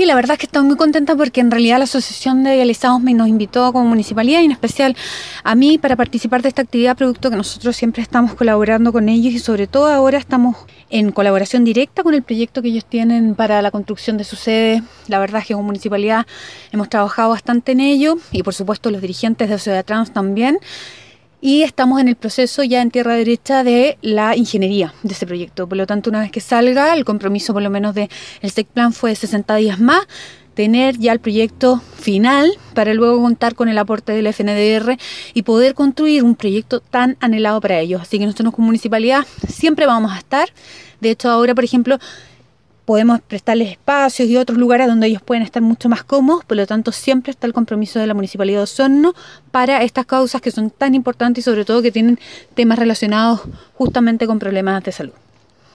Sí, la verdad es que estoy muy contenta porque en realidad la Asociación de Dializados nos invitó como municipalidad y en especial a mí para participar de esta actividad, producto que nosotros siempre estamos colaborando con ellos y sobre todo ahora estamos en colaboración directa con el proyecto que ellos tienen para la construcción de su sede. La verdad es que como municipalidad hemos trabajado bastante en ello y por supuesto los dirigentes de Sociedad Trans también. Y estamos en el proceso ya en tierra derecha de la ingeniería de ese proyecto. Por lo tanto, una vez que salga, el compromiso por lo menos del SEC Plan fue de 60 días más, tener ya el proyecto final para luego contar con el aporte del FNDR y poder construir un proyecto tan anhelado para ellos. Así que nosotros como municipalidad siempre vamos a estar. De hecho, ahora, por ejemplo, podemos prestarles espacios y otros lugares donde ellos pueden estar mucho más cómodos, por lo tanto siempre está el compromiso de la Municipalidad de Osorno para estas causas que son tan importantes y sobre todo que tienen temas relacionados justamente con problemas de salud.